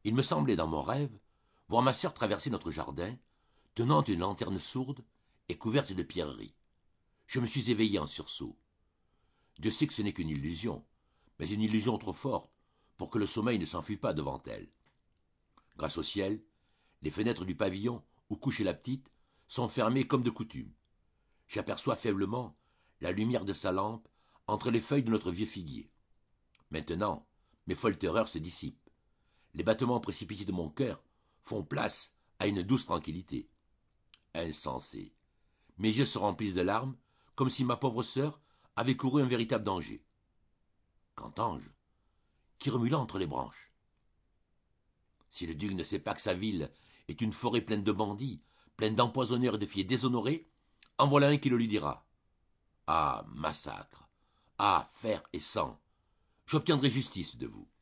Il me semblait dans mon rêve voir ma sœur traverser notre jardin, tenant une lanterne sourde et couverte de pierreries. Je me suis éveillé en sursaut. Dieu sait que ce n'est qu'une illusion, mais une illusion trop forte pour que le sommeil ne s'enfuit pas devant elle. Grâce au ciel, les fenêtres du pavillon où couchait la petite sont fermées comme de coutume. J'aperçois faiblement la lumière de sa lampe entre les feuilles de notre vieux figuier. Maintenant, mes folles terreurs se dissipent. Les battements précipités de mon cœur font place à une douce tranquillité. Insensé. Mes yeux se remplissent de larmes, comme si ma pauvre sœur avait couru un véritable danger. Qu'entends-je? Qui remue là entre les branches? Si le duc ne sait pas que sa ville est une forêt pleine de bandits, pleine d'empoisonneurs et de filles déshonorées, en voilà un qui le lui dira. Ah, massacre! Ah, fer et sang! J'obtiendrai justice de vous.